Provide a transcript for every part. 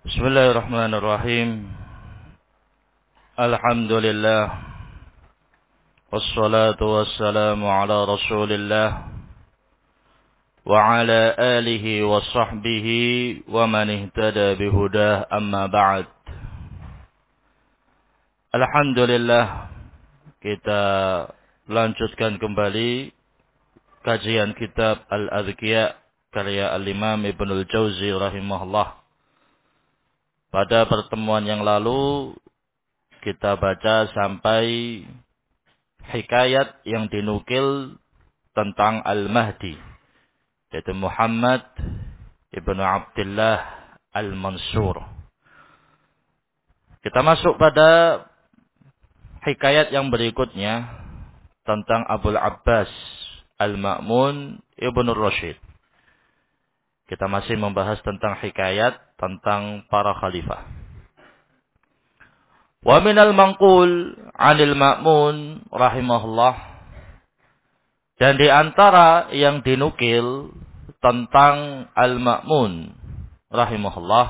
Bismillahirrahmanirrahim. Alhamdulillah. Wassalatu wassalamu ala Rasulillah wa ala alihi wa sahbihi wa man ihtada bihudah, amma ba'd. Alhamdulillah, kita lanjutkan kembali kajian kitab Al-Adhkiya karya Al-Imam Ibnul Jauzi rahimahullah. Pada pertemuan yang lalu kita baca sampai hikayat yang dinukil tentang Al-Mahdi, yaitu Muhammad ibnu Abdullah Al-Mansur. Kita masuk pada hikayat yang berikutnya tentang Abul Abbas Al-Ma'mun ibnu Rashid. Kita masih membahas tentang hikayat tentang para khalifah. Wa minal manqul 'anil Ma'mun rahimahullah, dan di antara yang dinukil tentang Al-Ma'mun rahimahullah,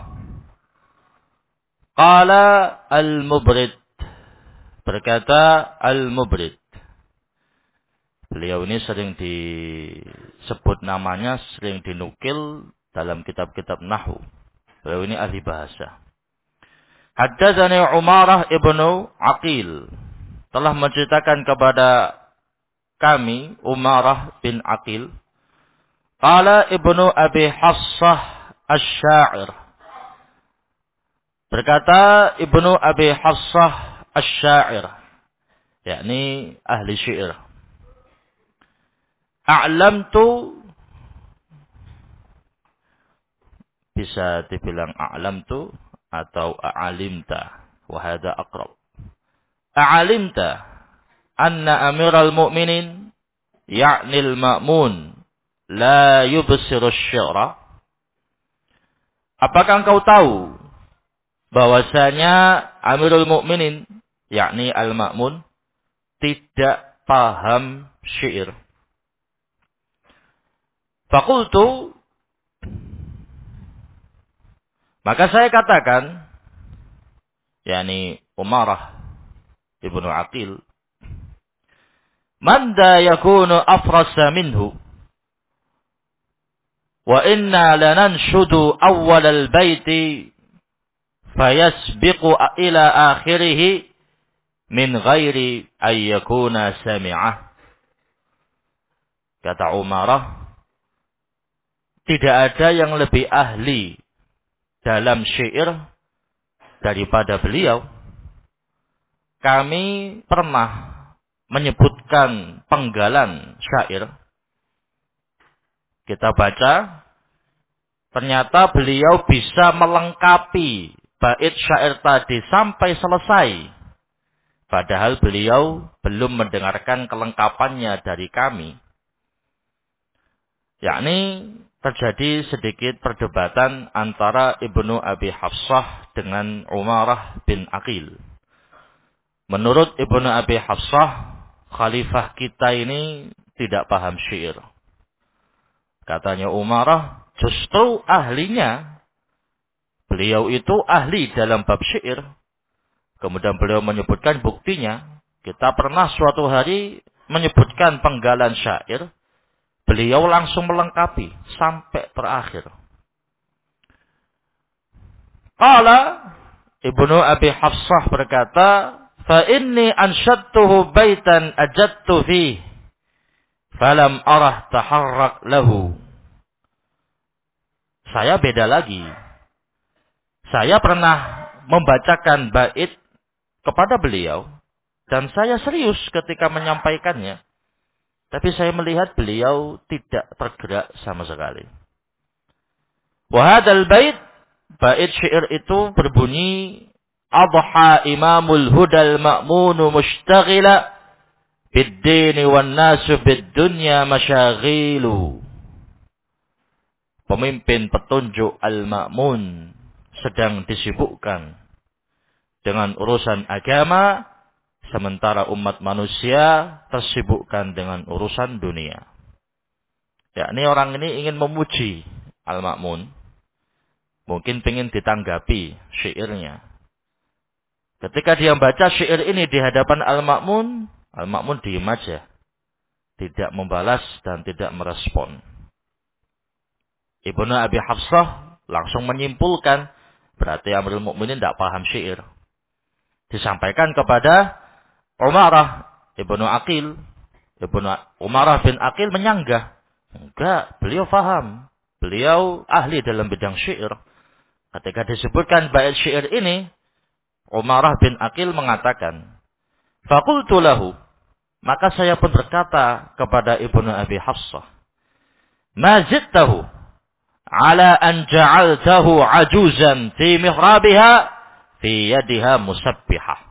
qala Al-Mubrid, berkata Al-Mubrid. Beliau ini sering disebut namanya, sering dinukil dalam kitab-kitab nahwu. Beliau ini ahli bahasa. Haddatsani Umarah ibnu Aqil, telah menceritakan kepada kami Umarah bin Aqil. Qala ibnu Abi Hafsah Asy-Sya'ir, berkata ibnu Abi Hafsah Asy-Sya'ir, yakni ahli syair. A'lamtu, bisa dibilang a'lamtu atau a'alimta, wa hadha aqrab. A'alimta anna amiral mu'minin ya'ni al-ma'mun la yubsiru asy-syi'ra. Apakah engkau tahu bahwasanya amirul mu'minin, yakni al-ma'mun, tidak paham syair? Faqultu, maka saya katakan, yakni Umarah ibnu Aqil, man da yakunu afrasa minhu wa inna lananshudu awwal al-baiti fayasbiqu ila akhirih min ghairi ay yakuna sami'ah. Kata Umarah, tidak ada yang lebih ahli dalam syair daripada beliau. Kami pernah menyebutkan penggalan syair. Kita baca, ternyata beliau bisa melengkapi bait syair tadi sampai selesai. Padahal beliau belum mendengarkan kelengkapannya dari kami. Yakni terjadi sedikit perdebatan antara Ibnu Abi Hafsah dengan Umarah bin Aqil. Menurut Ibnu Abi Hafsah, khalifah kita ini tidak paham syair. Katanya Umarah, justru ahlinya. Beliau itu ahli dalam bab syair. Kemudian beliau menyebutkan buktinya. Kita pernah suatu hari menyebutkan penggalan syair. Beliau langsung melengkapi sampai terakhir. Qala Ibnu Abi Hafsah berkata, fa inni anshadtuhu baitan ajadtu fihi falam arah taharrak lahu. Saya beda lagi. Saya pernah membacakan bait kepada beliau dan saya serius ketika menyampaikannya. Tapi saya melihat beliau tidak tergerak sama sekali. Wa hadzal bait syair itu berbunyi, adha imamul hudal ma'munu mushtaghila bid-dini wan nasu bid-dunya masyaghilu. Pemimpin petunjuk al-ma'mun sedang disibukkan dengan urusan agama, sementara umat manusia tersibukkan dengan urusan dunia. Yakni orang ini ingin memuji Al-Ma'mun. Mungkin ingin ditanggapi syairnya. Ketika dia membaca syair ini di hadapan Al-Ma'mun, Al-Ma'mun diam aja. Tidak membalas dan tidak merespon. Ibnu Abi Hafsah langsung menyimpulkan, berarti Amirul Mukminin tidak paham syair. Disampaikan kepada Umarah Ibnu Aqil. Umarah bin Aqil menyanggah. Enggak, beliau paham. Beliau ahli dalam bidang syair. Ketika disebutkan bait syair ini, Umarah bin Aqil mengatakan, "Faqultu lahu," maka saya pun berkata kepada Ibnu Abi Hafsah, "Ma zidtahu ala an ja'altahu ajuzan fi mihrabiha fi yadiha musabbihah."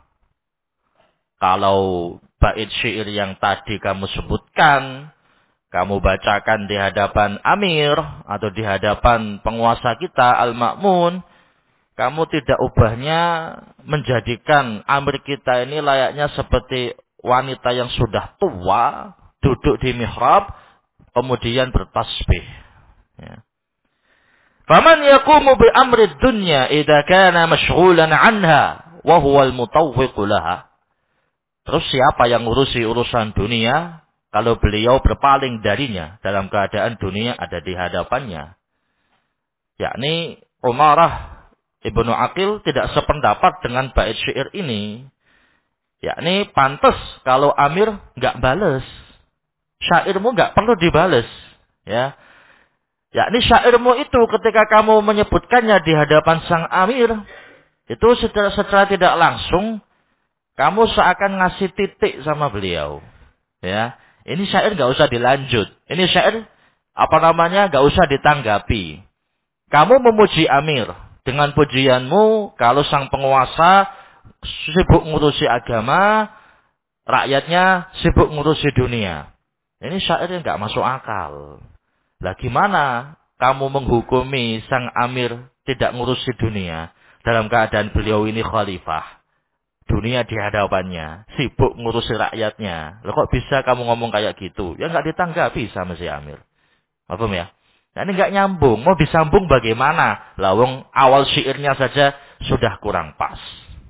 Kalau bait syair yang tadi kamu sebutkan, kamu bacakan di hadapan Amir atau di hadapan penguasa kita Al-Ma'mun, kamu tidak ubahnya menjadikan Amir kita ini layaknya seperti wanita yang sudah tua, duduk di mihrab, kemudian bertasbih. Ya. Faman yaqumu bi amri dunya idza kana mashghulan anha wa huwa al-mutawwiq laha. Terus siapa yang ngurusi urusan dunia kalau beliau berpaling darinya dalam keadaan dunia ada di hadapannya? Yakni Umarah Ibnu Aqil tidak sependapat dengan bait syair ini. Yakni pantas kalau Amir nggak bales. Syairmu nggak perlu dibales. Ya. Yakni syairmu itu ketika kamu menyebutkannya di hadapan sang Amir, itu secara tidak langsung kamu seakan ngasih titik sama beliau. Ya, ini syair nggak usah dilanjut. Ini syair nggak usah ditanggapi. Kamu memuji Amir dengan pujianmu. Kalau sang penguasa sibuk ngurusi agama, rakyatnya sibuk ngurusi dunia. Ini syair yang nggak masuk akal. Lah gimana kamu menghukumi sang Amir tidak ngurusi dunia dalam keadaan beliau ini khalifah? Dunia di hadapannya, sibuk ngurusi rakyatnya. Loh kok bisa kamu ngomong kayak gitu? Ya nggak ditanggapi sama si Amir. Paham ya? Nah, ini nggak nyambung. Mau disambung bagaimana? Lawang awal syairnya saja sudah kurang pas.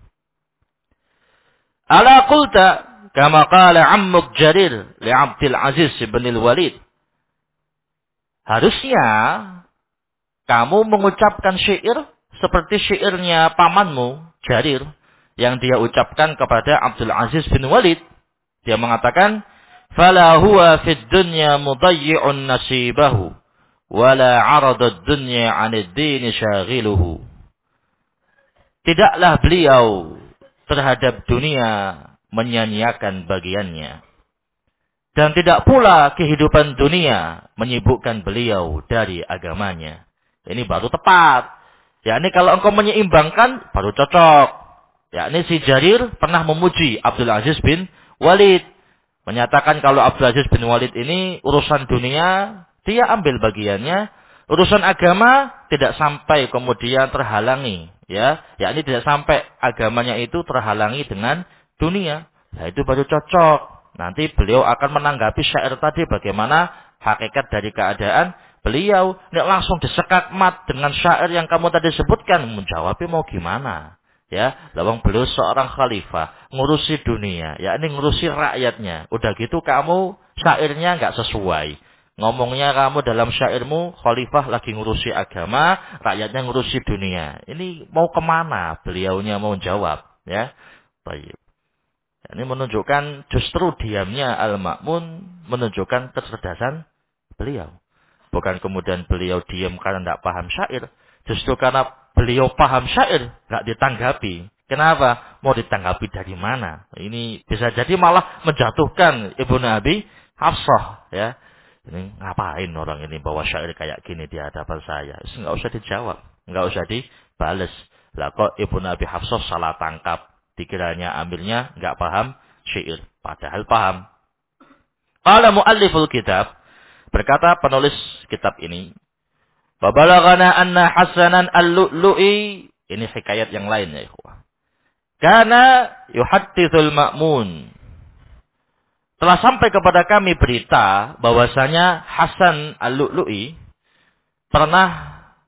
Ala qulta kama qala ammuk Jarir li Abdul Aziz bin Al-Walid. Harusnya kamu mengucapkan syair seperti syairnya pamanmu Jarir yang dia ucapkan kepada Abdul Aziz bin Walid. Dia mengatakan, "Fala huwa fid dunya mudayyi'un nasibahu, wala 'arada ad-dunya 'anid din syaghiluhu." Tidaklah beliau terhadap dunia menyanyiakan bagiannya. Dan tidak pula kehidupan dunia menyibukkan beliau dari agamanya. Ini baru tepat. Ya, ini kalau engkau menyeimbangkan, baru cocok. Yakni si Jarir pernah memuji Abdul Aziz bin Walid. Menyatakan kalau Abdul Aziz bin Walid ini urusan dunia, dia ambil bagiannya. Urusan agama tidak sampai kemudian terhalangi. Ya, yakni tidak sampai agamanya itu terhalangi dengan dunia. Nah itu baru cocok. Nanti beliau akan menanggapi syair tadi bagaimana hakikat dari keadaan beliau. Nek langsung disekak mat dengan syair yang kamu tadi sebutkan. Menjawabnya mau gimana? Ya, lawang beliau seorang khalifah, ngurusi dunia, yakni ngurusi rakyatnya. Udah gitu kamu syairnya nggak sesuai. Ngomongnya kamu dalam syairmu, khalifah lagi ngurusi agama, rakyatnya ngurusi dunia. Ini mau kemana? Beliaunya mau jawab. Ya, baik. Ini menunjukkan justru diamnya Al-Ma'mun menunjukkan kecerdasan beliau. Bukan kemudian beliau diam karena tidak paham syair. Justru karena beliau paham syair, nggak ditanggapi. Kenapa? Mau ditanggapi dari mana? Ini bisa jadi malah menjatuhkan Ibnu Abi Hafsah. Ya, ini ngapain orang ini bawa syair kayak gini di hadapan saya? Nggak usah dijawab, nggak usah dibales. Lah kok Ibnu Abi Hafsah salah tangkap? Dikiranya amirnya nggak paham syair, padahal paham. Qala mualliful kitab, berkata penulis kitab ini, "Babalaghana anna Hasanan al-Lu'lu'i," ini hikayat yang lain ya ikhwah. "Kana yuhaddithul Ma'mun." Telah sampai kepada kami berita bahwasanya Hasan al-Lu'lu'i pernah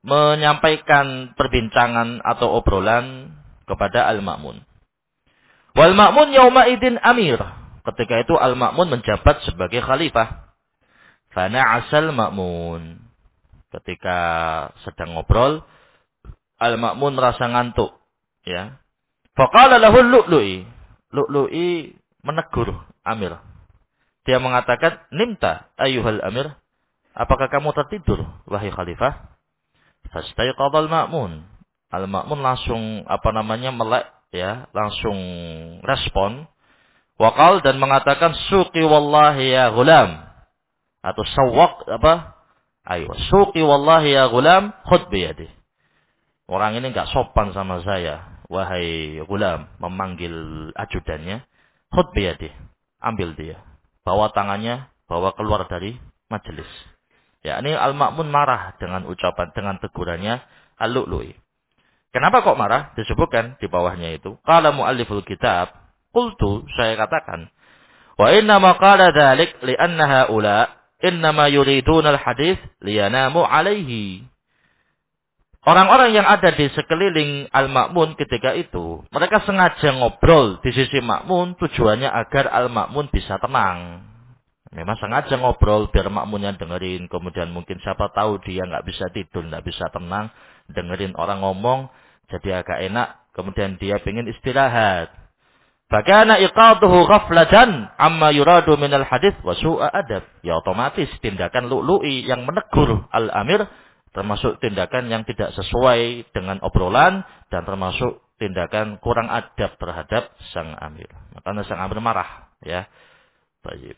menyampaikan perbincangan atau obrolan kepada Al-Ma'mun. Wal Ma'mun yauma idin amir. Ketika itu Al-Ma'mun menjabat sebagai khalifah. Fana asal Ma'mun. Ketika sedang ngobrol, Al-Ma'mun merasa ngantuk. Ya. Faqala lahu Lu'lu'i. Lu'lu'i menegur Amir. Dia mengatakan, "Nimta ayyuhal Amir. Apakah kamu tertidur, wahai khalifah?" Fastaiqadha al-Ma'mun. Al-Ma'mun langsung melek, ya, langsung respon. Waqal dan mengatakan, "Suqi wallahi ya gulam." Atau sawwaq suqi wallahi ya gulam, khudh biyadih. Orang ini enggak sopan sama saya, wahai gulam, memanggil ajudannya. Khudh biyadih. Ambil dia. Bawa tangannya, bawa keluar dari majelis. Ya, ini Al-Ma'mun marah dengan ucapan, dengan tegurannya Al-Lu'lu'i. Kenapa kok marah? Disebutkan di bawahnya itu. Qala mu'alliful kitab, qultu, saya katakan, wa inna ma qala dzalik li'anna haula innama yuriduna al-hadits liyanamu alaihi. Orang-orang yang ada di sekeliling Al-Ma'mun ketika itu, mereka sengaja ngobrol di sisi Ma'mun tujuannya agar Al-Ma'mun bisa tenang. Memang sengaja ngobrol biar makmunnya dengerin. Kemudian mungkin siapa tahu dia nggak bisa tidur, nggak bisa tenang, dengerin orang ngomong, jadi agak enak. Kemudian dia pengen istirahat. Bagaimana iqaduhu ghaflatan amma yuradu minal hadits wa su'a adab. Ya otomatis tindakan Lu'lu'i yang menegur Al-Amir termasuk tindakan yang tidak sesuai dengan obrolan dan termasuk tindakan kurang adab terhadap sang Amir. Makanya sang Amir marah, ya. Baik.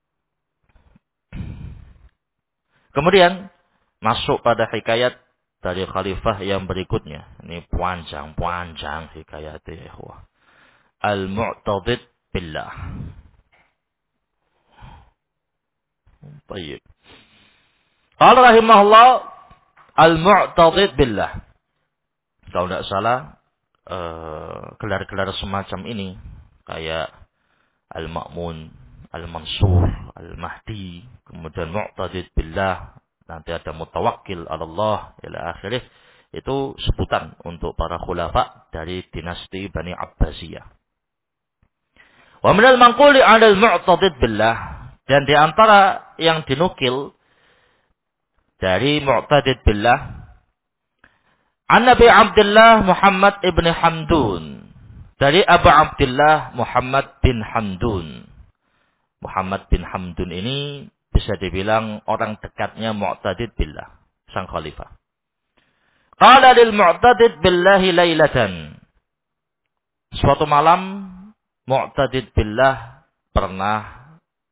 Kemudian masuk pada hikayat dari khalifah yang berikutnya. Ini panjang hikayatnya. Al-Mu'tadid billah. Baik. Qala rahimahullah Al-Mu'tadid billah. Kalau tidak salah gelar-gelar semacam ini kayak Al-Ma'mun, Al-Mansur, Al-Mahdi, kemudian Mu'tadid billah, nanti ada Mutawakkil 'ala Allah ila akhirih. Itu sebutan untuk para khulafa dari dinasti Bani Abbasiyah. Wa minal manquli 'ala al-Mu'tadid billah, dan di antara yang dinukil dari Mu'tadid billah, an Nabi Abdullah Muhammad ibn Hamdun, dari Abu Abdullah Muhammad bin Hamdun. Muhammad bin Hamdun ini bisa dibilang orang dekatnya Mu'tadid billah, sang khalifah. Qala lil Mu'tadid billahi lailatan. Suatu malam Mu'tadid billah pernah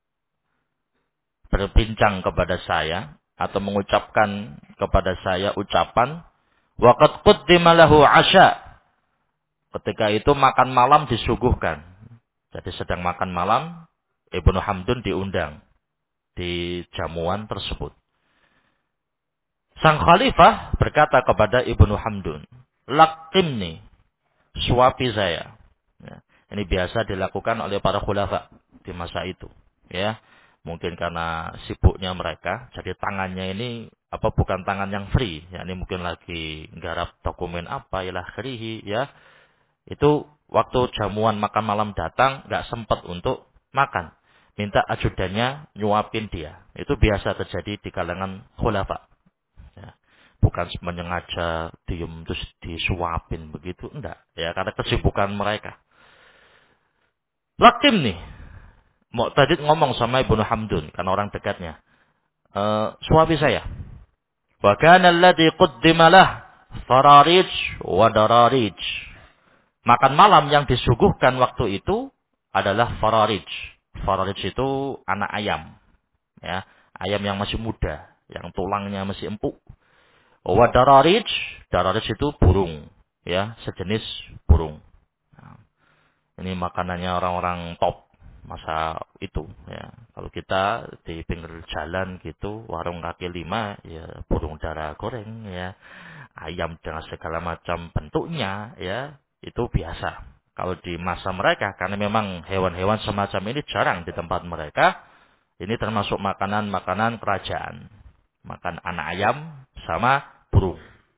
berbincang kepada saya atau mengucapkan kepada saya ucapan, waqad quddima lahu 'asha. Ketika itu makan malam disuguhkan. Jadi sedang makan malam, Ibnu Hamdun diundang di jamuan tersebut. Sang khalifah berkata kepada Ibnu Hamdun, "Laqimni, suapi saya." Ya, ini biasa dilakukan oleh para khulafa di masa itu. Ya, mungkin karena sibuknya mereka, jadi tangannya ini bukan tangan yang free. Ya, ini mungkin lagi nggarap dokumen apa, ilah khirihi, ya. Itu waktu jamuan makan malam datang, nggak sempat untuk makan. Minta ajudannya nyuapin dia. Itu biasa terjadi di kalangan khulafa. Ya. Bukan menyengaja diem terus disuapin begitu, enggak. Ya, karena kesibukan mereka. Lakim nih, Mu'tadid ngomong sama Ibnu Hamdun, karena orang dekatnya. Suapi saya. Wa kana alladhi quddima lah fararij wa dararij. Makan malam yang disuguhkan waktu itu adalah fararij. Fararij itu anak ayam. Ya, ayam yang masih muda, yang tulangnya masih empuk. Wa dararij, dararij itu burung, ya, sejenis burung. Nah, ini makanannya orang-orang top masa itu, ya. Kalau kita di pinggir jalan gitu, warung kaki lima, ya burung dara goreng, ya, ayam dengan segala macam bentuknya, ya, itu biasa. Kalau di masa mereka, karena memang hewan-hewan semacam ini jarang di tempat mereka, ini termasuk makanan-makanan kerajaan. Makan anak ayam sama burung.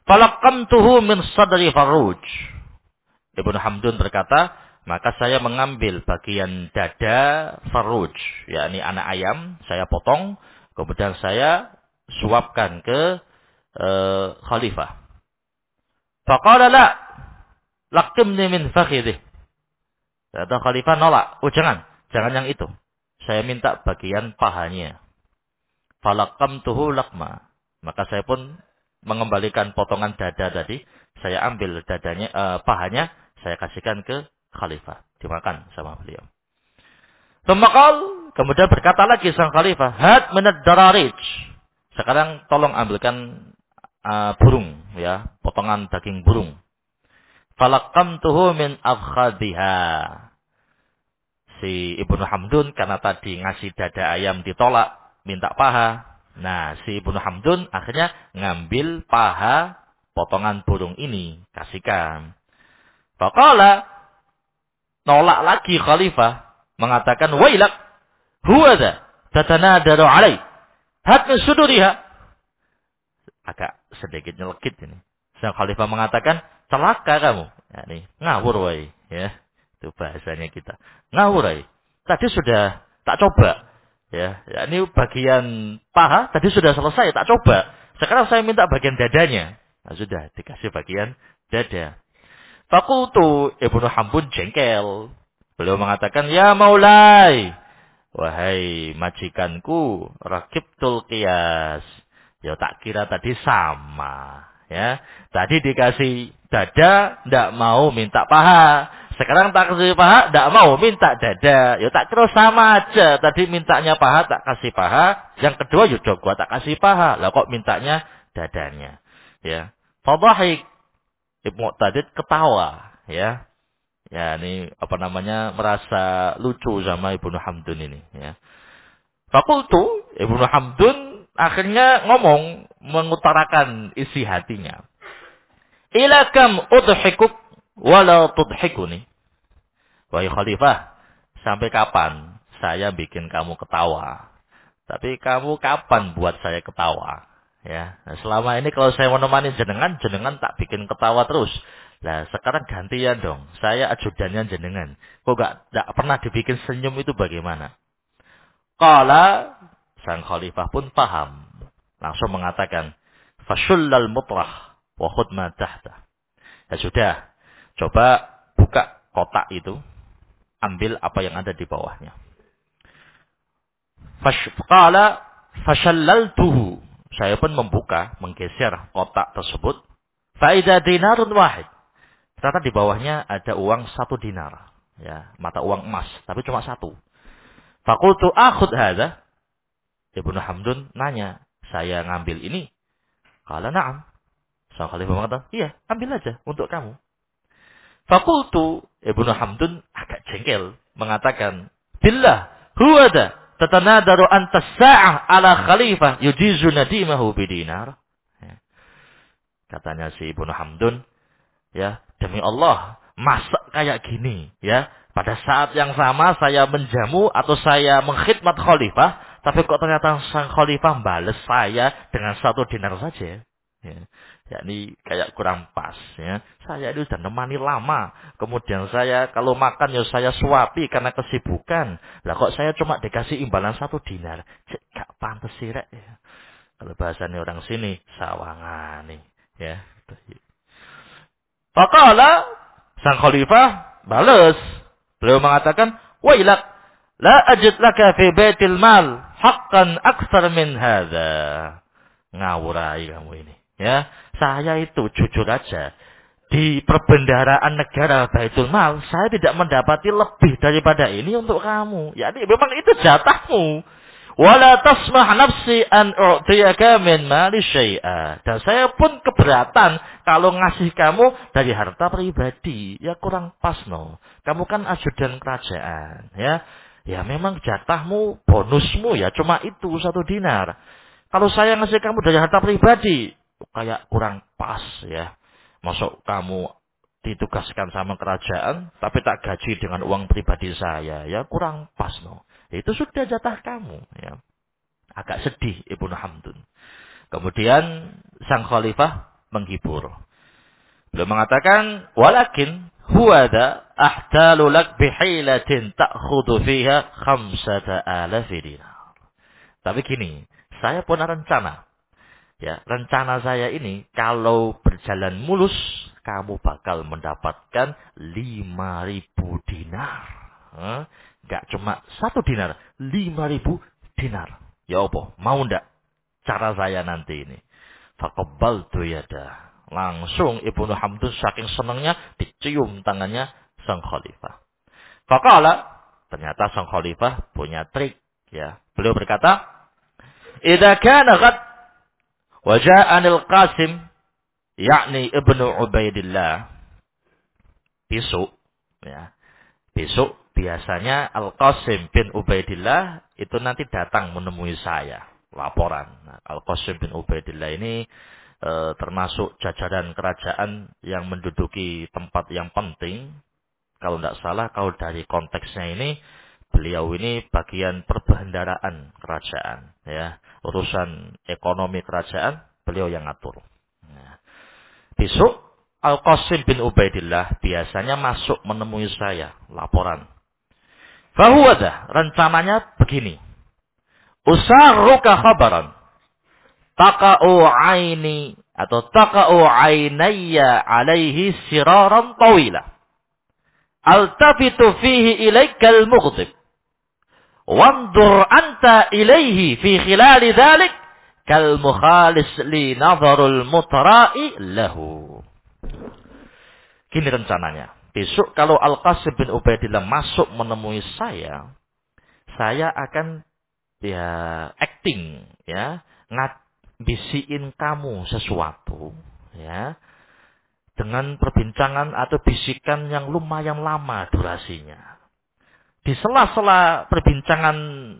Falaqamtuhu min sadri Farruj. Ibnu Hamdun berkata, maka saya mengambil bagian dada Farruj, yakni anak ayam, saya potong, kemudian saya suapkan ke khalifah. Faqala la, laqimni min fakhidih. Kata khalifah nolak, oh jangan yang itu. Saya minta bagian pahanya. Falaqamtuhu laqma. Maka saya pun mengembalikan potongan dada tadi, saya ambil dadanya, pahanya, saya kasihkan ke khalifah, dimakan sama beliau. Kemudian berkata lagi sang khalifah, had minad dararij. Sekarang tolong ambilkan burung, ya, potongan daging burung. Falaqamtuhu min afkhadhiha. Si Ibnu Hamdun karena tadi ngasih dada ayam ditolak, minta paha. Nah, si Ibnu Hamdun akhirnya ngambil paha potongan burung ini, kasihkan. Faqala, nolak lagi khalifah, mengatakan, wailak, huwadha, tatanadaru alai, hat min suduriha. Agak sedikit nyelekit ini. Sang khalifah mengatakan, celaka kamu. Ya, nih, ngawur wai, ya. Itu bahasanya kita. Ngawur wai. Tadi sudah tak coba. Ya, ini bagian paha tadi sudah selesai, tak coba. Sekarang saya minta bagian dadanya. Nah, sudah dikasih bagian dada. Fakultu, Ibnu Hamdun jengkel. Beliau mengatakan, ya maulai, wahai majikanku, rakibtul qiyas. Ya tak kira tadi sama. Ya, tadi dikasih dada, ndak mau minta paha. Sekarang tak kasih paha, ndak mau minta dada. Ya tak kira sama aja. Tadi mintanya paha, tak kasih paha. Yang kedua, yaudah gua tak kasih paha. Lah kok mintanya dadanya. Ya, fadhahik. Ibnu Mu'tadid ketawa. Ya, ya ini apa namanya, merasa lucu sama Ibnu Hamdun ini. Ya. Fakultu, Ibnu Hamdun akhirnya ngomong, mengutarakan isi hatinya. Ila kam udhikuk wala tudhikuni. Wahai khalifah, sampai kapan saya bikin kamu ketawa? Tapi kamu kapan buat saya ketawa? Ya, nah, selama ini kalau saya menemani jenengan, jenengan tak bikin ketawa terus. Nah, sekarang gantian dong. Saya ajudannya jenengan. Kok gak pernah dibikin senyum itu bagaimana? Qala, sang khalifah pun paham. Langsung mengatakan, fashullal mutrah wa khudh ma tahta. Ya sudah, coba buka kotak itu, ambil apa yang ada di bawahnya. Qala fashallaltuhu. Saya pun membuka, menggeser kotak tersebut. Faida dinarun wahid. Ternyata di bawahnya ada uang 1 dinar. Ya, mata uang emas, tapi cuma 1. Fakultu akhud hadha. Ibnu Hamdun nanya, saya ngambil ini? Kala na'am. Sang khalifah mengatakan, iya, ambil aja untuk kamu. Fakultu, Ibnu Hamdun agak jengkel, mengatakan, billah, huwada, tatanadaru antas sa'ah ala khalifah, yujizu nadimahu bidinar. Ya. Katanya si Ibnu Hamdun, ya, demi Allah, masa kayak gini, ya. Pada saat yang sama saya menjamu atau saya mengkhidmat khalifah, tapi kok ternyata sang khalifah bales saya dengan 1 dinar saja. Ya. Ya, ini kayak kurang pas. Ya. Saya itu sudah nemani lama. Kemudian saya kalau makan ya saya suapi karena kesibukan. Lah kok saya cuma dikasih imbalan 1 dinar. Cek gak pantas sih rek. Ya. Kalau bahasanya orang sini, sawangan nih. Ya. Faqala, sang khalifah bales. Beliau mengatakan, wailak, la ajid laka fi baitil mal haqqan aktsar min hadza. Ngawurai kamu ini. Ya, saya itu jujur aja. Di perbendaharaan negara Baitul Mal, saya tidak mendapati lebih daripada ini untuk kamu. Ya, memang itu jatahmu. Wala tasmah nafsi an u'tiyaka min mali syai'a. Dan saya pun keberatan kalau ngasih kamu dari harta pribadi. Ya kurang pas no. Kamu kan ajudan kerajaan. Ya, ya memang jatahmu, bonusmu ya cuma itu 1 dinar. Kalau saya ngasih kamu dari harta pribadi, kayak kurang pas ya. Masuk kamu ditugaskan sama kerajaan, tapi tak gaji dengan uang pribadi saya. Ya kurang pas no. Itu sudah jatah kamu. Ya. Agak sedih Ibnu Hamdun. Kemudian sang khalifah menghibur. Beliau mengatakan, walakin huwa dha ahtalu lak bihilatin ta'khudhu fiha 5,000 dinar. Tapi gini, saya punya rencana. Ya, rencana saya ini kalau berjalan mulus, kamu bakal mendapatkan 5.000 dinar. Enggak cuma 1 dinar, 5.000 dinar. Ya apa? Mau ndak cara saya nanti ini? Faqabbaltu yada. Langsung Ibnu Hamdun saking senangnya dicium tangannya sang khalifah. Faqala, ternyata sang khalifah punya trik, ya. Beliau berkata, "Idza kana ghad wa ja'anil Qasim, yakni Ibnu Ubaidillah." Besok, ya. Besok biasanya Al-Qasim bin Ubaidillah itu nanti datang menemui saya, laporan. Nah, Al-Qasim bin Ubaidillah ini termasuk jajaran kerajaan yang menduduki tempat yang penting. Kalau tidak salah, kalau dari konteksnya ini, beliau ini bagian perbendaharaan kerajaan, ya. Urusan ekonomi kerajaan beliau yang ngatur. Nah, besok Al-Qasim bin Ubaidillah biasanya masuk menemui saya, laporan. Fahuwadah, rencananya begini. Usarruka khabaran. Taqa'u aini atau taqa'u ainayya alaihi siraran tawila. Altafitu fihi ilaikal mughdib. Wandur anta ilaihi fi khilali dhalik kal mukhalis li nazarul mutra'i lahu. Gini rencananya. Besok kalau Al-Qasim bin Ubaidillah masuk menemui saya akan ya acting, ya, bisiin kamu sesuatu, ya, dengan perbincangan atau bisikan yang lumayan lama durasinya. Di sela-sela perbincangan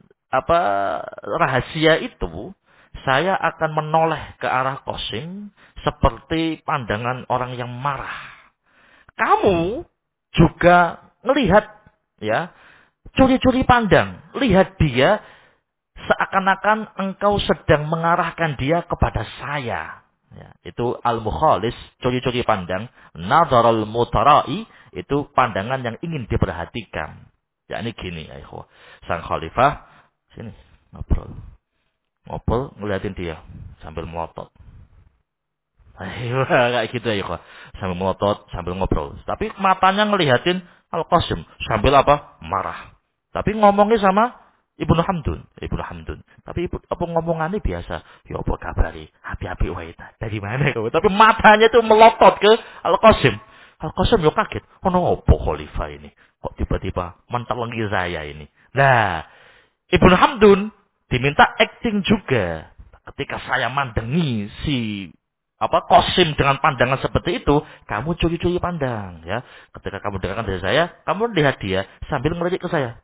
rahasia itu, saya akan menoleh ke arah Qasim seperti pandangan orang yang marah. Kamu juga melihat, ya, curi-curi pandang, lihat dia seakan-akan engkau sedang mengarahkan dia kepada saya. Ya, itu al-mukhalis, curi-curi pandang. Nadharul mutara'i, itu pandangan yang ingin diperhatikan. Ya, ini gini, ya, sang khalifah, sini, ngobrol, ngeliatin dia sambil melotot. Ayo, kayak gitu ya, sambil melotot, sambil ngobrol. Tapi matanya ngelihatin Al-Qasim sambil apa? Marah. Tapi ngomongnya sama Ibnu Hamdun. Tapi apa ngomongannya biasa. Ya apa kabari? Api-api wae ta. Dari mana kau? Tapi matanya tuh melotot ke Al-Qasim. Al-Qasim yo kaget. Ono opo khalifah ini? Kok tiba-tiba mentelengi saya ini? Nah, Ibnu Hamdun diminta acting juga. Ketika saya mandengi si Qasim dengan pandangan seperti itu, kamu curi-curi pandang, ya. Ketika kamu dengarkan dari saya, kamu lihat dia sambil melirik ke saya.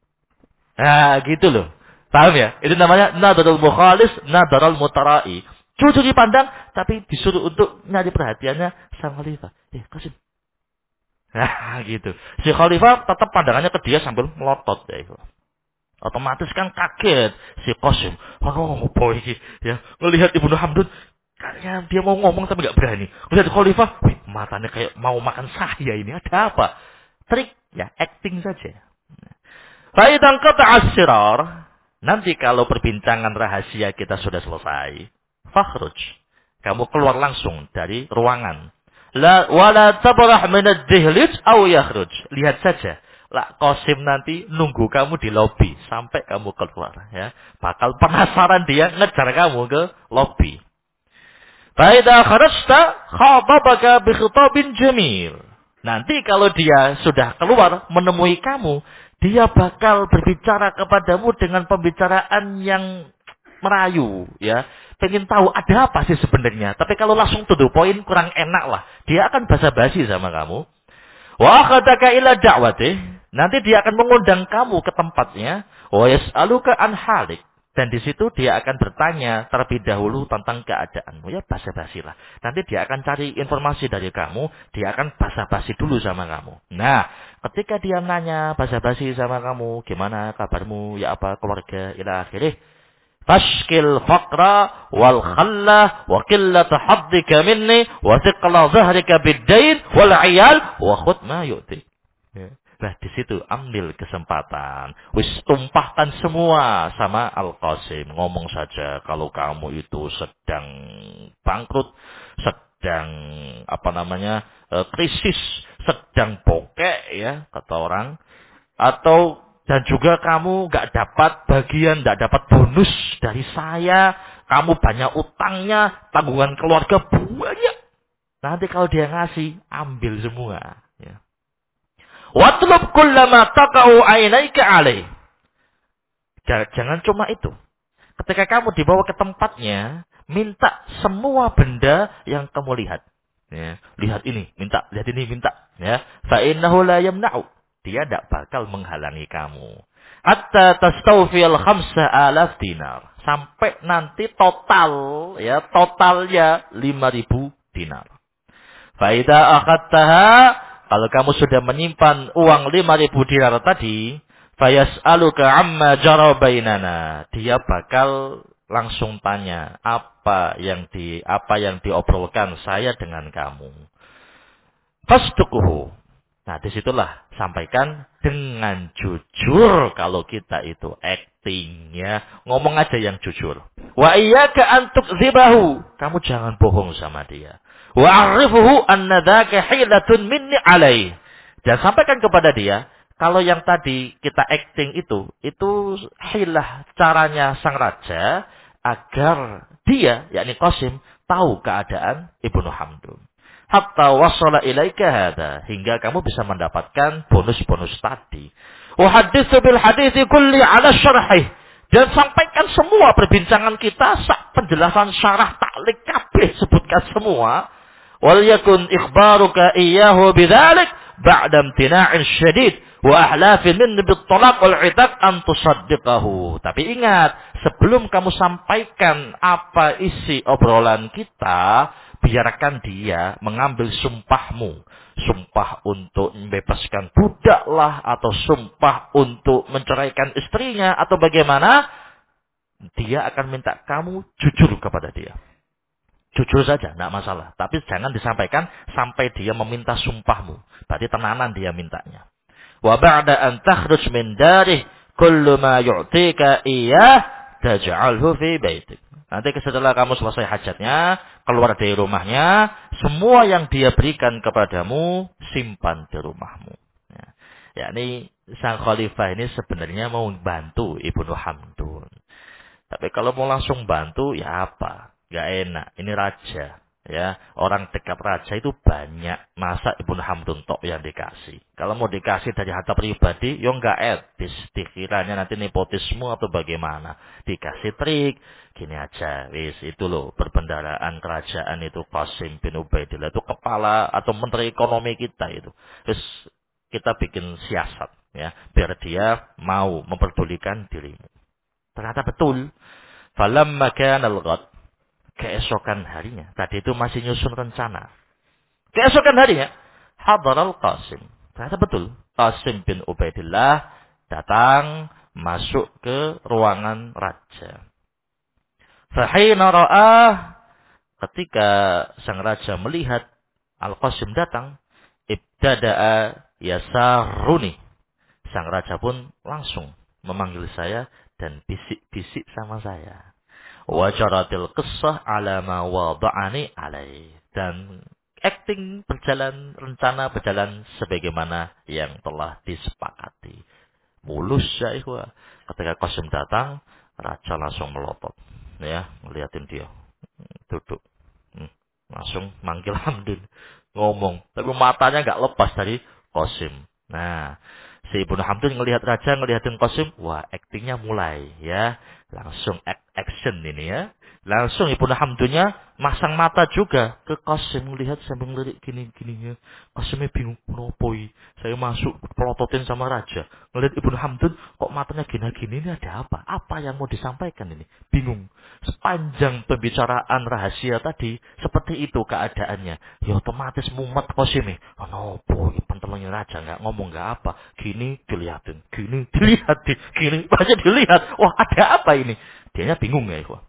Nah, gitu loh. Paham ya? Itu namanya nadarul mukhalis, nadarul mutara'i. Curi-curi pandang, tapi disuruh untuk nyari perhatiannya sang khalifah. Qasim. Nah, gitu. Si khalifah tetap pandangannya ke dia sambil melotot, ya. Otomatis kan kaget si Qasim. Oh, boy, ya. Melihat Ibnu Hamdun, kayaknya dia mau ngomong tapi nggak berani. Melihat khalifah, matanya kayak mau makan saya ini. Ada apa? Trik, ya, acting saja. Faidan qata'a as-sirar, nanti kalau perbincangan rahasia kita sudah selesai, fakhruj, kamu keluar langsung dari ruangan. La wala tabrah min ad-dihlij aw yakhruj. Lihat saja. Lah Qasim nanti nunggu kamu di lobi sampai kamu keluar, ya. Bakal penasaran dia ngejar kamu ke lobi. Fa idza kharajta khatabaka bi khitabin jamil. Nanti kalau dia sudah keluar menemui kamu, dia bakal berbicara kepadamu dengan pembicaraan yang merayu, ya. Pengen tahu ada apa sih sebenarnya. Tapi kalau langsung to the point kurang enak lah. Dia akan basa-basi sama kamu. Wa akhadaka ila da'watih. Nanti dia akan mengundang kamu ke tempatnya. Wa yas'aluka an halik. Dan di situ dia akan bertanya terlebih dahulu tentang keadaanmu. Ya basa-basi lah. Nanti dia akan cari informasi dari kamu. Dia akan basa-basi dulu sama kamu. Nah, ketika dia nanya basa-basi sama kamu. Gimana kabarmu? Ya apa keluarga? Ila akhirih. Fashkil faqra wal khalla wa qillata haddika minni wa thiqla dhahrika bid-dain wal 'iyal wa khudh ma yu'ti. Ya. Nah, di situ ambil kesempatan. Wis tumpahkan semua sama Al-Qasim. Ngomong saja kalau kamu itu sedang bangkrut, sedang krisis, sedang bokek ya kata orang, atau dan juga kamu nggak dapat bagian, nggak dapat bonus dari saya, kamu banyak utangnya, tanggungan keluarga banyak. Nanti kalau dia ngasih, ambil semua. Ya. Watlub kullama taqa'u ainaika alaih. Jangan cuma itu. Ketika kamu dibawa ke tempatnya, minta semua benda yang kamu lihat. Ya, lihat ini, minta, lihat ini, minta. Ya, fa innahu la yamna'u. Dia tidak bakal menghalangi kamu. Hatta tastawfiyal 5,000 dinar. Sampai nanti totalnya 5.000 dinar. Fa idza akhadtaha, kalau kamu sudah menyimpan uang 5.000 dinar tadi, fayas'aluka amma jara bainana. Dia bakal langsung tanya apa yang diobrolkan saya dengan kamu. Fasduquhu. Nah, disitulah sampaikan dengan jujur kalau kita itu acting ya, ngomong aja yang jujur. Wa iyyaka an tukdzibahu. Kamu jangan bohong sama dia. Wa arifuhu anna dzaka hilatun minni alaih. Dan sampaikan kepada dia kalau yang tadi kita acting itu hilah caranya sang raja agar dia, yakni Qasim, tahu keadaan Ibnu Hamdun. Hatta wasala ilaika hada, hingga kamu bisa mendapatkan bonus-bonus tadi. Wa haditsu bil hadithi kulli ala syarhih, dan sampaikan semua perbincangan kita sak penjelasan syarah taklik kabeh, sebutkan semua. Wal yakun ikhbaruka iyyahu bidzalik ba'da imtina'in syadid wa ahlafin min bit talaq wal 'itaq an tusaddiqahu. Tapi ingat, sebelum kamu sampaikan apa isi obrolan kita, biarkan dia mengambil sumpahmu. Sumpah untuk membebaskan budak lah, atau sumpah untuk menceraikan istrinya, atau bagaimana. Dia akan minta kamu jujur kepada dia. Jujur saja, tidak masalah. Tapi jangan disampaikan sampai dia meminta sumpahmu. Berarti tenanan dia mintanya. Wa ba'da an takhruj min darih kullu ma yu'tika iyyah taj'alhu fi baitik. Nanti setelah kamu selesai hajatnya, keluar dari rumahnya, semua yang dia berikan kepadamu, simpan di rumahmu. Ya. Yakni sang khalifah ini sebenarnya mau bantu Ibnu Hamdun. Tapi kalau mau langsung bantu, ya apa? Gak enak. Ini raja. Ya, orang dekat raja itu banyak. Masa Ibnu Hamdun tok yang dikasih? Kalau mau dikasih dari harta pribadi, ya nggak etis. Dikiranya nanti nepotisme atau bagaimana? Dikasih trik. Gini aja, wis itu loh, perbendaharaan kerajaan itu Qasim bin Ubaidillah itu kepala atau menteri ekonomi kita itu. Terus kita bikin siasat, ya, biar dia mau memperdulikan dirimu. Ternyata betul. Falamma kana al-ghad, keesokan harinya. Tadi itu masih nyusun rencana. Keesokan harinya, hadar al-Qasim. Ternyata betul. Qasim bin Ubaidillah datang masuk ke ruangan raja. Fahina ra'ah, ketika sang raja melihat Al-Qasim datang, ibtada'a yasaruni. Sang raja pun langsung memanggil saya dan bisik-bisik sama saya. Wajaratil qissah ala ma wada'ani alaih. Dan acting berjalan, rencana berjalan sebagaimana yang telah disepakati. Mulus ya ikhwah. Ketika Qasim datang, raja langsung melotot. Ya, ngeliatin dia. Duduk. Langsung manggil Hamdun. Ngomong. Tapi matanya nggak lepas dari Qasim. Nah, si Ibnu Hamdun ngelihat raja, ngelihatin Qasim, wah, aktingnya mulai ya. Langsung action ini ya. Langsung Ibnu Hamdunnya masang mata juga ke Qasim, melihat sambil ngelirik gini-gini ya. Qasimnya bingung, kenapa ini? Saya masuk pelototin sama raja. Ngelihat Ibnu Hamdun kok matanya gini-gini, ini ada apa? Apa yang mau disampaikan ini? Bingung. Sepanjang pembicaraan rahasia tadi, seperti itu keadaannya. Ya otomatis mumet Qasim. Kenapa? Pentelnya raja nggak ngomong nggak apa. Gini dilihatin, gini dilihatin, gini aja dilihat. Wah, ada apa ini? Dianya bingung ya ikhwah.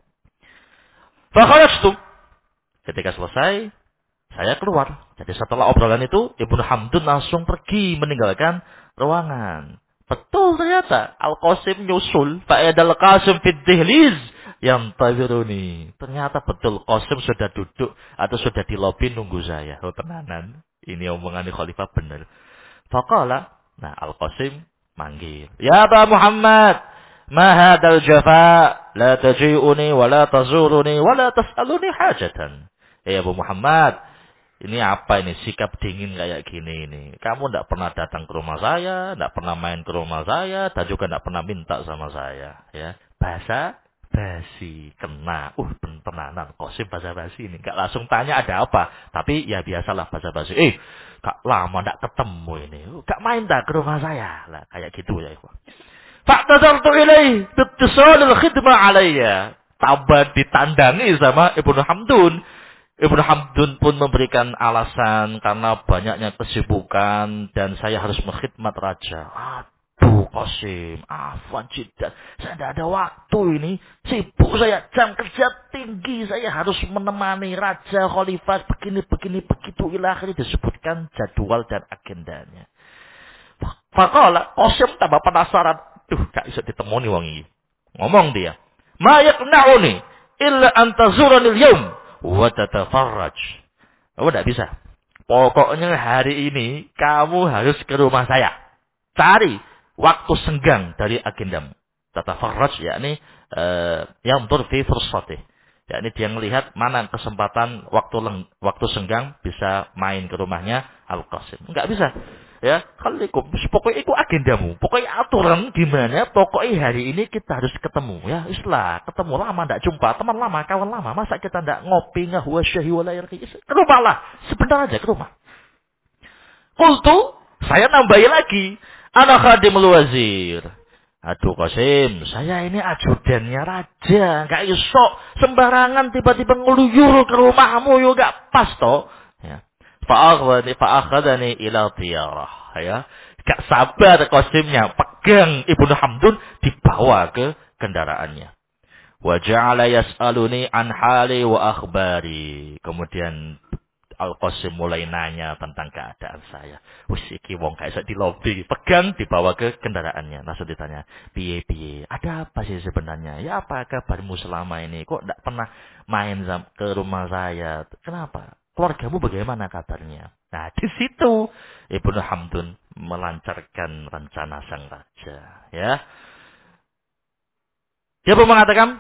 Fakharajtu. Ketika selesai, saya keluar. Jadi setelah obrolan itu, Ibnu Hamdun langsung pergi meninggalkan ruangan. Betul ternyata. Al-Qasim nyusul. Fa'idal Qasim fid dihliz. Yang tawiruni. Ternyata betul Qasim sudah duduk atau sudah di lobi nunggu saya. Oh tenanan. Ini omongan Khalifah benar. Faqala. Nah Al-Qasim manggil. Ya Aba Muhammad. Ma hadal jafa. La taji'uni wa la tazuruni wa la tas'aluni hajatan. Ya Abu Muhammad. Ini apa ini sikap dingin kayak gini ini. Kamu tidak pernah datang ke rumah saya, tidak pernah main ke rumah saya, dan juga tidak pernah minta sama saya. Ya, bahasa basi kena. Tenanan Qasim bahasa basi ini. Gak langsung tanya ada apa, tapi ya biasalah bahasa basi. Gak lama tidak ketemu ini. Gak main tak ke rumah saya, lah kayak gitu ya. Fa'tazartu ilaih bittisalil khidmah alayya. Tambah ditandangi sama Ibnu Hamdun. Ibnu Hamdun pun memberikan alasan karena banyaknya kesibukan dan saya harus mengkhidmat raja. Aduh Qasim, afwan jiddan. Saya tidak ada waktu ini. Sibuk saya, jam kerja tinggi. Saya harus menemani raja, khalifah, begini, begitu. Ila akhirnya disebutkan jadwal dan agendanya. Faqala, Qasim tambah penasaran. Gak bisa ditemoni wong ini. Ngomong dia. Ma yaqna'uni illa an tazurani al-yawm wa tatafarraj. Kamu tidak bisa. Pokoknya hari ini kamu harus ke rumah saya. Cari waktu senggang dari agendamu. Tatafarraj yakni yanzur fi fursatih. Yakni dia melihat mana kesempatan waktu senggang bisa main ke rumahnya Al-Qasim. Enggak bisa. Ya, khalikum. Pokoknya itu agendamu. Pokoknya aturan gimana. Pokoknya hari ini kita harus ketemu. Ya, islah. Ketemu lama, tidak jumpa. Teman lama, kawan lama. Masa kita tidak ngopi, ngahuwa syahi wa layarki. Ke rumah lah. Sebentar aja ke rumah. Kultu, saya nambahi lagi. Ana khadimul wazir. Aduh Qasim, saya ini ajudannya raja. Gak iso sembarangan tiba-tiba ngeluyur ke rumahmu. Yo gak pas toh. Ya. Fa'akhadani ila tiyarah. Ya. Gak sabar Qasimnya. Pegang Ibnu Hamdun dibawa ke kendaraannya. Wa ja'ala yas'aluni an hali wa akhbari. Kemudian Al-Qasim mulai nanya tentang keadaan saya. Wis iki wong gak iso di lobi, pegang dibawa ke kendaraannya. Langsung ditanya, "Piye? Ada apa sih sebenarnya? Ya apa kabarmu selama ini? Kok ndak pernah main ke rumah saya? Kenapa? Keluargamu bagaimana kabarnya?" Nah, di situ Ibnu Hamdun melancarkan rencana sang raja, ya. Dia pun mengatakan,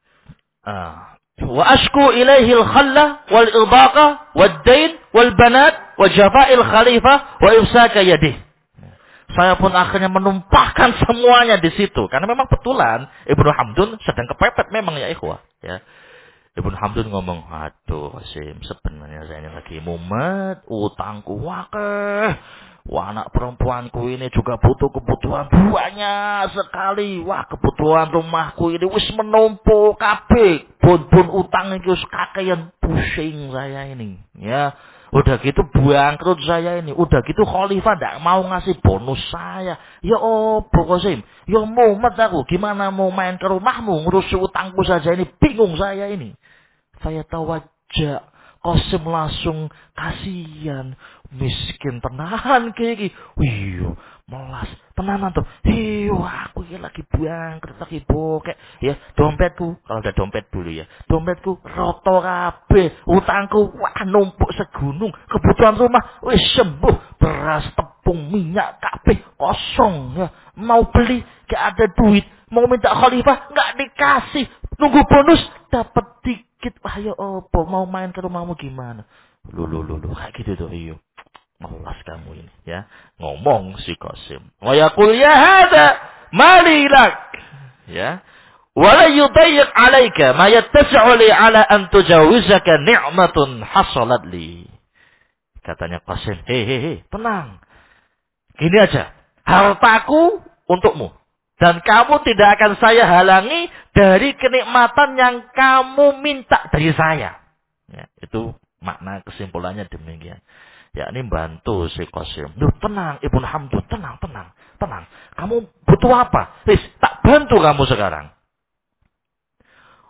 wa ashku ilaihi al-khalla wal idaqa wad dain wal banat wa jafa'il khalifah wa imsaka yadih. Saya pun akhirnya menumpahkan semuanya di situ karena memang betulan Ibnu Hamdun sedang kepepet memang ya ikhwah, ya. Ibnu Hamdun ngomong, "Aduh Qasim, sebenarnya saya ini lagi mumet, utangku wakeh. Wah, anak perempuanku ini juga butuh kebutuhan banyak sekali. Wah, kebutuhan rumahku ini wis menumpuk kabeh. Bun utang iki wis kakean, pusing saya ini." Ya, udah gitu bangkrut saya ini. Udah gitu khalifah ndak mau ngasih bonus saya. Ya opo Qasim? Ya mumet aku. Gimana mau main ke rumahmu ngurus utangku saja ini? Bingung saya ini. Saya tawajjah. Qasim langsung kasihan. Miskin tenahan kayak wih, melas. Tenanan tuh. Aku ini lagi bangkrut, lagi bokek. Ya, dompetku. Kalau ada dompet dulu ya. Dompetku roto kabeh. Utangku wah numpuk segunung. Kebutuhan rumah wis sembuh. Beras, tepung, minyak kabeh kosong. Ya, mau beli gak ada duit. Mau minta khalifah gak dikasih. Nunggu bonus dapat dikit. Wah ya opo mau main ke rumahmu gimana? Lu kayak gitu tuh iyo. Malas kamu ini ya. Ngomong si Qasim. Wa yaqul ya hada mali lak. Ya. Wa la yudayyiq alayka ma yattasi'u li ala an tujawizaka ni'matun hasalat li. Katanya Qasim, "Hei, tenang. Gini aja. Hartaku untukmu. Dan kamu tidak akan saya halangi dari kenikmatan yang kamu minta dari saya." Ya, itu makna kesimpulannya demikian. Ya, ini bantu si Qasim. Duh, tenang Ibnu Hamdun, tenang. Kamu butuh apa? Tak bantu kamu sekarang.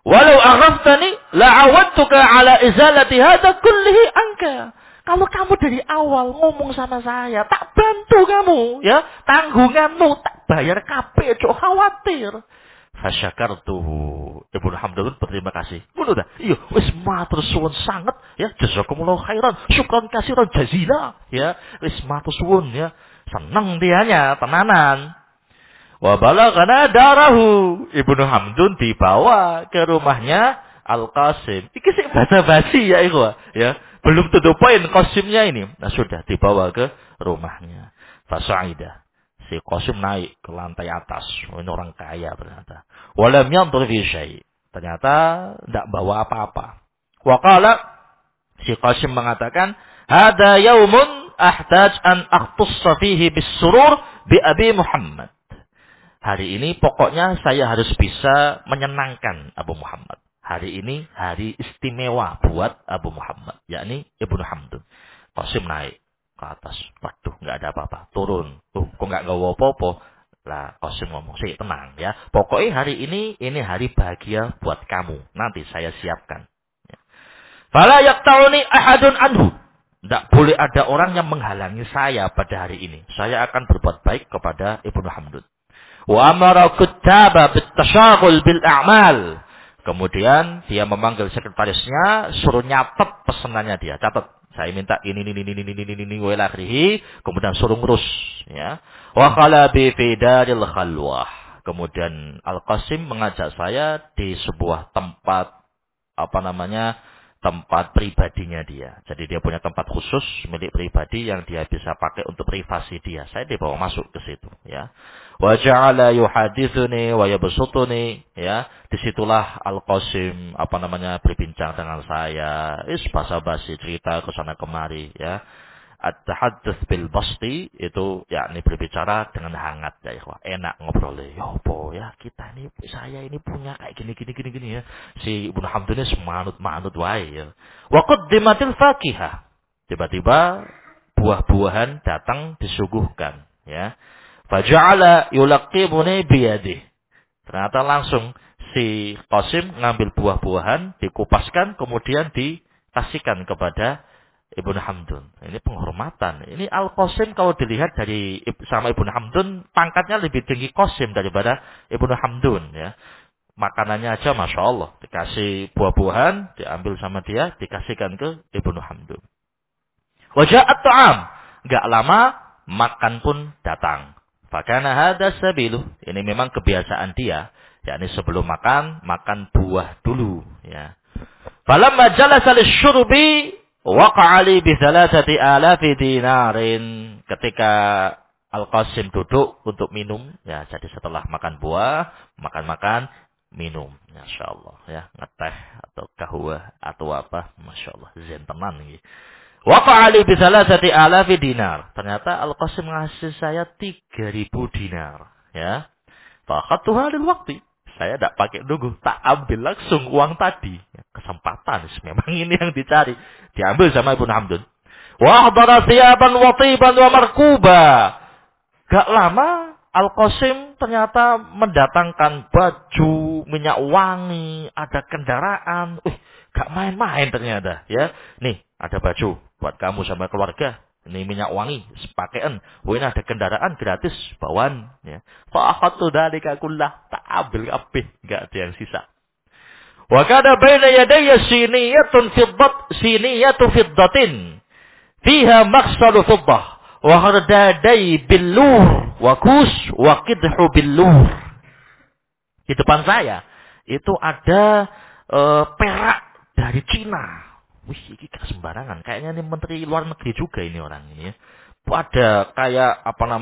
Walau aghaftani la'awadtuka ala izalati hadha kullihi anka. Kalau kamu dari awal ngomong sama saya, tak bantu kamu, ya. Tanggunganmu tak bayar kabeh, cok khawatir. Fasyakartuhu. Ibnu Hamdun berterima kasih. Ngono dah. Iya, wis matur suwun sanget ya. Jazakumullah khairan. Syukran kasiran jazila, ya. Wis matur suwun ya. Seneng dianya, tenanan. Wa balagana darahu. Ibnu Hamdun dibawa ke rumahnya Al-Qasim. Iki sih basa-basi ya iku, ya. Belum to the point Qasimnya ini. Nah, sudah dibawa ke rumahnya. Fasaidah. Si Qasim naik ke lantai atas. Ini orang kaya ternyata. Walam yantur fi syai'. Ternyata tidak bawa apa-apa. Wa qala, si Qasim mengatakan, "Hada yaumun ahtaj an akhtussa fihi bis-surur bi Abi Muhammad." Hari ini pokoknya saya harus bisa menyenangkan Abu Muhammad. Hari ini hari istimewa buat Abu Muhammad, yakni Ibnu Hamdun. Qasim naik ke atas. Waduh, nggak ada apa-apa. Turun. Kok nggak gawa apa-apa? Lah, Qasim ngomong, sih tenang ya. Pokoknya hari ini hari bahagia buat kamu. Nanti saya siapkan. Fala yaqta'uni ahadun anhu. Tidak boleh ada orang yang menghalangi saya pada hari ini. Saya akan berbuat baik kepada Ibnu Hamdun. Wa amara kuttaba bitasyaghul bil a'mal. Kemudian dia memanggil sekretarisnya, suruh nyatet pesanannya dia, catat. Saya minta ini wa ila akhirih, kemudian suruh ngurus, ya. Wa qala bi fidaril khalwah. Kemudian Al-Qasim mengajak saya di sebuah tempat tempat pribadinya dia. Jadi dia punya tempat khusus milik pribadi yang dia bisa pakai untuk privasi dia. Saya dibawa masuk ke situ, ya. Wa ja'ala yuhadithuni wa yabsutuni, ya. Disitulah Al-Qasim berbincang dengan saya. Basa-basi cerita ke sana kemari, ya. At-tahadduts bil basti itu yakni berbicara dengan hangat ya ikhwah. Enak ngobrolnya. Ya apa ya, saya ini punya kayak gini ya. Si Ibnu Hamdun semanut wae ya. Wa qaddimatil fakihah. Tiba-tiba buah-buahan datang disuguhkan, ya. Faja'ala yulaqibuni biyadihi. Ternyata langsung si Qasim ngambil buah-buahan, dikupaskan kemudian dikasihkan kepada Ibnu Hamdun. Ini penghormatan. Ini Al-Qasim kalau dilihat dari sama Ibnu Hamdun, pangkatnya lebih tinggi Qasim daripada Ibnu Hamdun, ya. Makanannya aja Masya Allah. Dikasih buah-buahan, diambil sama dia, dikasihkan ke Ibnu Hamdun. Waja'at ta'am. Gak lama, makan pun datang. Fakana hada sabiluh. Ini memang kebiasaan dia. Yakni sebelum makan buah dulu, ya. Falamma jalasa lisyurbi waqa'ali bi 3,000 dinarin. Ketika Al-Qasim duduk untuk minum, ya, jadi setelah makan buah, makan minum, masyaallah, ya, ngeteh atau kahwa atau apa, masyaallah, zen tenan iki. Waqa'ali bi 3,000 dinar. Ternyata Al-Qasim ngasih saya 3.000 dinar, ya. Fa akhadtuha lil waqti. Saya tidak pakai nunggu, tak ambil langsung uang tadi. Kesempatan, memang ini yang dicari. Diambil sama Ibnu Hamdun. Wa ahdara thiyaban wa tiban wa markuba. Gak lama Al-Qasim ternyata mendatangkan baju, minyak wangi, ada kendaraan. Gak main-main ternyata, ya. Nih, ada baju buat kamu sama keluarga. Ini minyak wangi, sepakaian. Ini ada kendaraan gratis, bawaan, ya. Fa'akhadtu dzalika kullah, tak ambil kabeh, enggak ada yang sisa. Wa kana baina yadayya siniyatu fiddatin fiha makhsalu fiddah wa hardadai billur wa kus wa qidhu billur. Di depan saya itu ada perak dari Cina. Wih, ini gak sembarangan. Kayaknya ini menteri luar negeri juga ini orang ini, ya. Ada kayak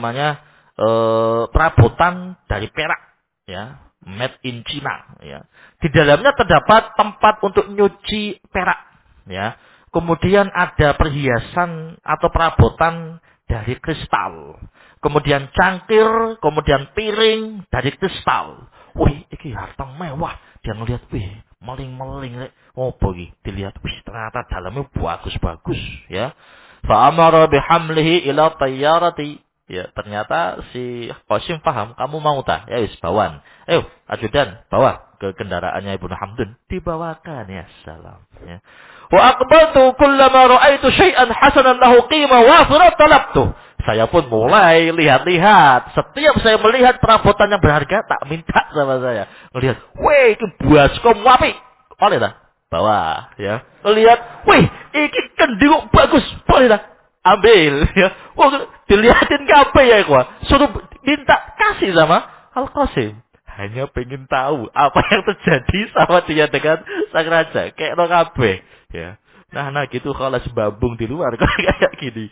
perabotan dari perak, ya, made in China, ya. Di dalamnya terdapat tempat untuk nyuci perak, ya. Kemudian ada perhiasan atau perabotan dari kristal. Kemudian cangkir, kemudian piring dari kristal. Wih, ini harta mewah. Dia ngelihat, wih, meling-meling. Apa iki? Dilihat, wih, ternyata dalamnya bagus-bagus, ya. Fa amara bihamlihi ila tayyarati. Ya, ternyata si Qasim paham, kamu mau tak? Ya wis, bawan. Ayo, ajudan, bawa ke kendaraannya Ibnu Hamdun. Dibawakan, ya salam. Ya. Wa aqbaltu kullama ra'aitu syai'an hasanan lahu qimah wafirat talabtu. Saya pun mulai lihat-lihat. Setiap saya melihat perabotan yang berharga, tak minta sama saya. Melihat, weh, itu baskom wapi. Boleh tak? Bawa, ya. Melihat, weh, ini kendi kok bagus. Boleh tak? Ambil, ya. Wah, dilihatin kabeh ya, gua. Suruh minta kasih sama Al-Qasim. Hanya pengen tahu apa yang terjadi sama dia dengan sang raja. Kayak no kabeh, ya. Nah gitu kalau sebabung di luar kayak gini.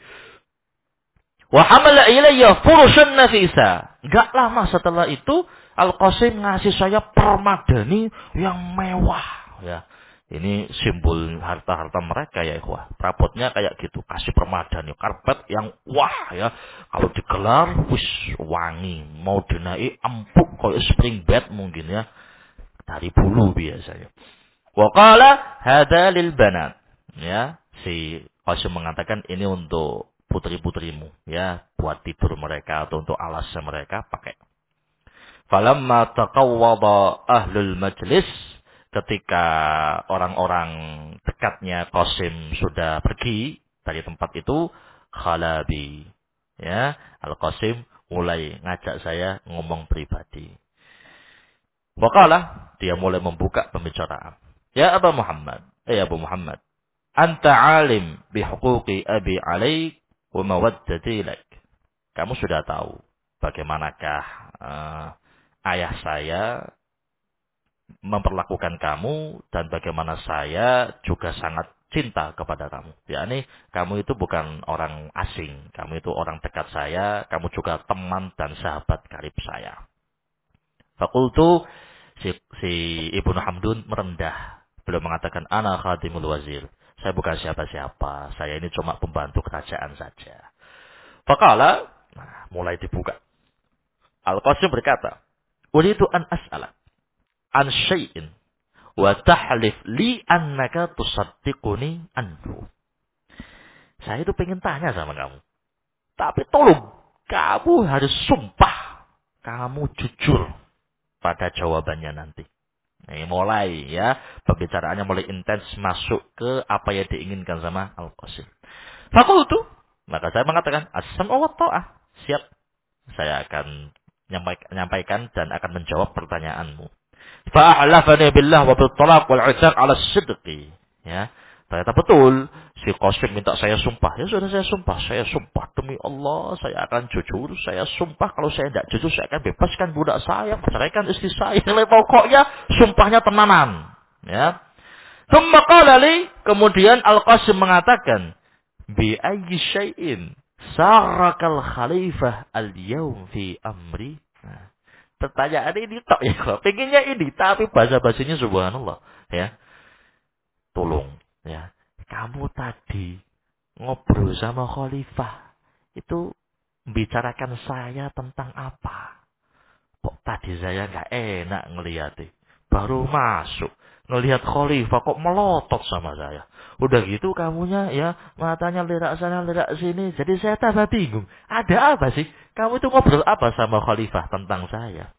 Wa hamala ilayya furushan nafisa. Enggak lama setelah itu Al-Qasim ngasih saya permadani yang mewah, ya. Ini simbol harta-harta mereka ya ikhwah. Perabotnya kayak gitu, kasih permadani, karpet yang wah ya. Kalau digelar wis wangi, mau dinai empuk kayak spring bed mungkin ya. Dari bulu biasanya. Wa qala hadza lil banat. Ya, si Qasim mengatakan ini untuk putri-putrimu ya, buat tidur mereka atau untuk alasnya mereka pakai. Falamma taqawwada ahlul majlis, ketika orang-orang dekatnya Qasim sudah pergi dari tempat itu, khalabi. Ya, Al-Qasim mulai ngajak saya ngomong pribadi. Waqala, dia mulai membuka pembicaraan. Ya Abu Muhammad, Abu Muhammad, anta alim bihuquqi abi alaik wa mawaddati ilaik. Kamu sudah tahu bagaimanakah ayah saya memperlakukan kamu dan bagaimana saya juga sangat cinta kepada kamu. Yakni kamu itu bukan orang asing, kamu itu orang dekat saya, kamu juga teman dan sahabat karib saya. Fakultu, si Ibnu Hamdun merendah. Beliau mengatakan, ana khadimul wazir. Saya bukan siapa-siapa, saya ini cuma pembantu kerajaan saja. Fakala, mulai dibuka. Al-Qasim berkata, uridu an as'ala an syai'in wa tahlif li annaka tusaddiquni anhu. Saya itu pengen tanya sama kamu. Tapi tolong, kamu harus sumpah. Kamu jujur pada jawabannya nanti. Ini mulai ya, pembicaraannya mulai intens masuk ke apa yang diinginkan sama Al-Qasim. Fakultu, maka saya mengatakan, as-sam'u wa ta'ah. Siap, saya akan menyampaikan dan akan menjawab pertanyaanmu. Fa'ahlafani billah wa bil talaq wal 'itaq 'ala as-sidqi. Ya. Ternyata betul si Qasim minta saya sumpah. Ya sudah, saya sumpah demi Allah saya akan jujur. Saya sumpah kalau saya tidak jujur saya akan bebaskan budak saya, menceraikan istri saya. Pokoknya sumpahnya tenanan. Ya. Tsumma qala li, kemudian Al-Qasim mengatakan, bi ayyi syai'in sarakal khalifah al-yawm fi amri. Nah, pertanyaan ini tok ya, pengennya ini, tapi bahasa-bahasanya subhanallah, ya. Tolong, ya. Kamu tadi ngobrol sama khalifah, itu membicarakan saya tentang apa? Kok tadi saya nggak enak ngeliatnya. Baru masuk, ngelihat khalifah kok melotot sama saya. Udah gitu kamunya ya, matanya lirak sana lirak sini. Jadi saya tambah bingung. Ada apa sih? Kamu itu ngobrol apa sama khalifah tentang saya?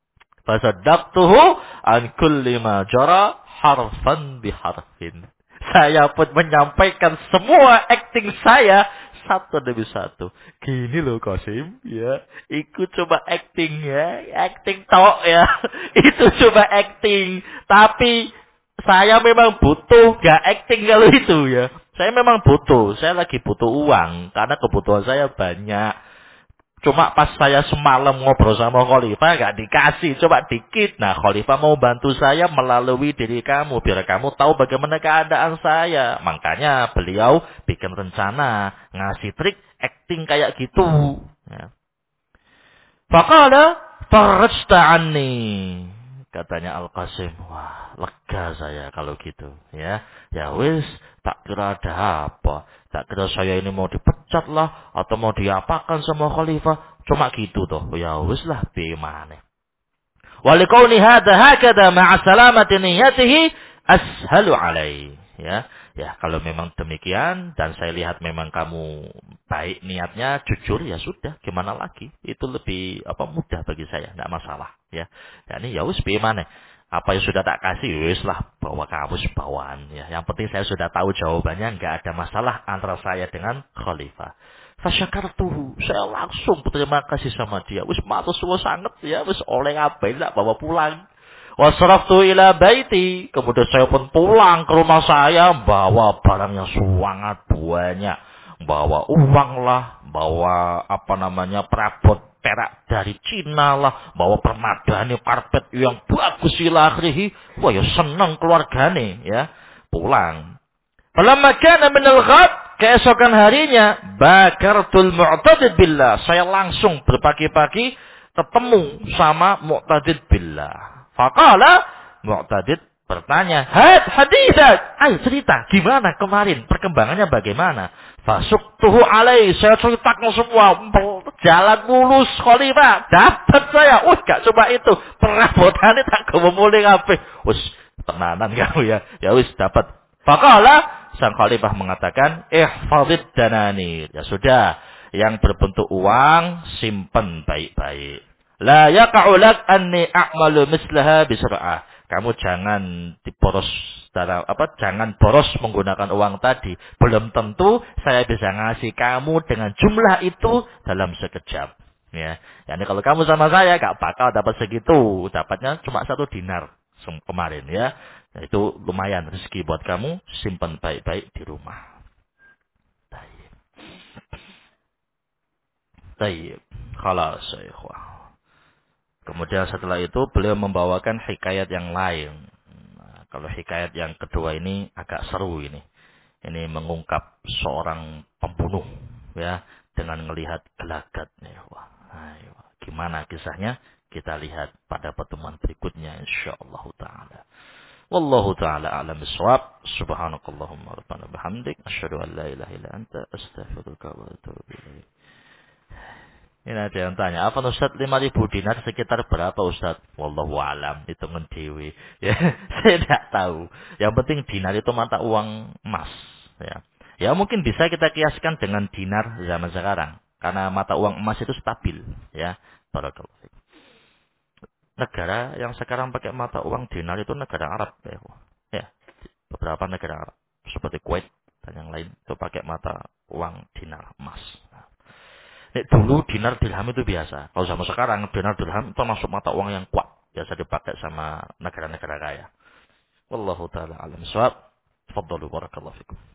Fasaddaqtuhu an kulli ma jara harfan biharfin. Saya pun menyampaikan semua akting saya satu demi satu. Gini loh Qasim, ya. Ikut coba acting ya, acting tok ya. Itu coba acting. Tapi saya memang butuh gak acting kalau itu ya. Saya memang butuh, saya lagi butuh uang karena kebutuhan saya banyak. Cuma pas saya semalam ngobrol sama Khalifah gak dikasih, coba dikit. Nah Khalifah mau bantu saya melalui diri kamu, biar kamu tahu bagaimana keadaan saya. Makanya beliau bikin rencana, ngasih trik acting kayak gitu. Ya. Faqala farajta anni. Katanya Al-Qasim, wah lega saya kalau gitu. Ya wis, tak kira ada apa. Tak kira saya ini mau dipecat lah, atau mau diapakan sama khalifah. Cuma gitu toh. Ya wis lah, bagaimana. Walikauni hadha hakada ma'a salamati niyatihi ashalu alaih. Ya. Ya, kalau memang demikian dan saya lihat memang kamu baik niatnya, jujur ya sudah, gimana lagi? Itu lebih mudah bagi saya, tidak masalah ya. Ya ini ya wis piye maneh. Apa yang sudah tak kasih ya wis lah, bawa kamu bawaan ya. Yang penting saya sudah tahu jawabannya, enggak ada masalah antara saya dengan khalifah. Fasyakartuhu, saya langsung berterima kasih sama dia. Wis matur suwun sangat ya, wis oleh ngapain tak bawa pulang. Wasraftu ila baiti. Kemudian saya pun pulang ke rumah saya. Bawa barang yang sangat banyak. Bawa uang lah. Bawa perabot perak dari Cina lah. Bawa permadani karpet yang bagus ila akhirih. Wah ya seneng keluargane ya. Pulang. Falamma kana minal ghad. Keesokan harinya. Bakartul mu'tadid billah. Saya langsung berpagi-pagi ketemu sama mu'tadid billah. Faqala Mu'tadid bertanya, hadithat, ayo cerita, gimana kemarin, perkembangannya bagaimana? Fasuktuhu alaih, saya ceritakan semua, jalan mulus khalifah, dapat saya, gak coba itu, perabotannya tak mulai ngapain, tenanan kamu ya wis dapat. Faqala, sang khalifah mengatakan, ihfazid dananir, ya sudah, yang berbentuk uang, simpen baik-baik. La yaqa'u lak anni a'malu mislaha bisur'ah. Kamu jangan diboros jangan boros menggunakan uang tadi. Belum tentu saya bisa ngasih kamu dengan jumlah itu dalam sekejap. Ya. Yani kalau kamu sama saya gak bakal dapat segitu. Dapatnya cuma 1 dinar kemarin ya. Nah, itu lumayan rezeki buat kamu, simpan baik-baik di rumah. Tayyib. Tayyib. Khalas ya ikhwah. Kemudian setelah itu beliau membawakan hikayat yang lain. Nah, kalau hikayat yang kedua ini agak seru ini. Ini mengungkap seorang pembunuh ya dengan melihat gelagatnya. Wah, ayo, gimana kisahnya? Kita lihat pada pertemuan berikutnya insyaallah taala. Wallahu taala a'lam bissawab. Subhanakallahumma rabbana bihamdik asyhadu an la ilaha illa anta astaghfiruka wa atubu ilaik. Ini ada yang tanya, apa Ustaz 5.000 dinar sekitar berapa Ustaz? Wallahu alam, hitungan dewi. Ya, saya tidak tahu. Yang penting dinar itu mata uang emas. Ya, ya mungkin bisa kita kiaskan dengan dinar zaman sekarang. Karena mata uang emas itu stabil. Ya, barakallahu fiik. Negara yang sekarang pakai mata uang dinar itu negara Arab. Ya, beberapa negara Arab. Seperti Kuwait dan yang lain itu pakai mata uang dinar emas. Dulu dinar dirham itu biasa. Kalau sama sekarang dinar dirham itu masuk mata uang yang kuat. Biasa dipakai sama negara-negara kaya. Wallahu ta'ala alam. Tafadhalu barakallahu fikum.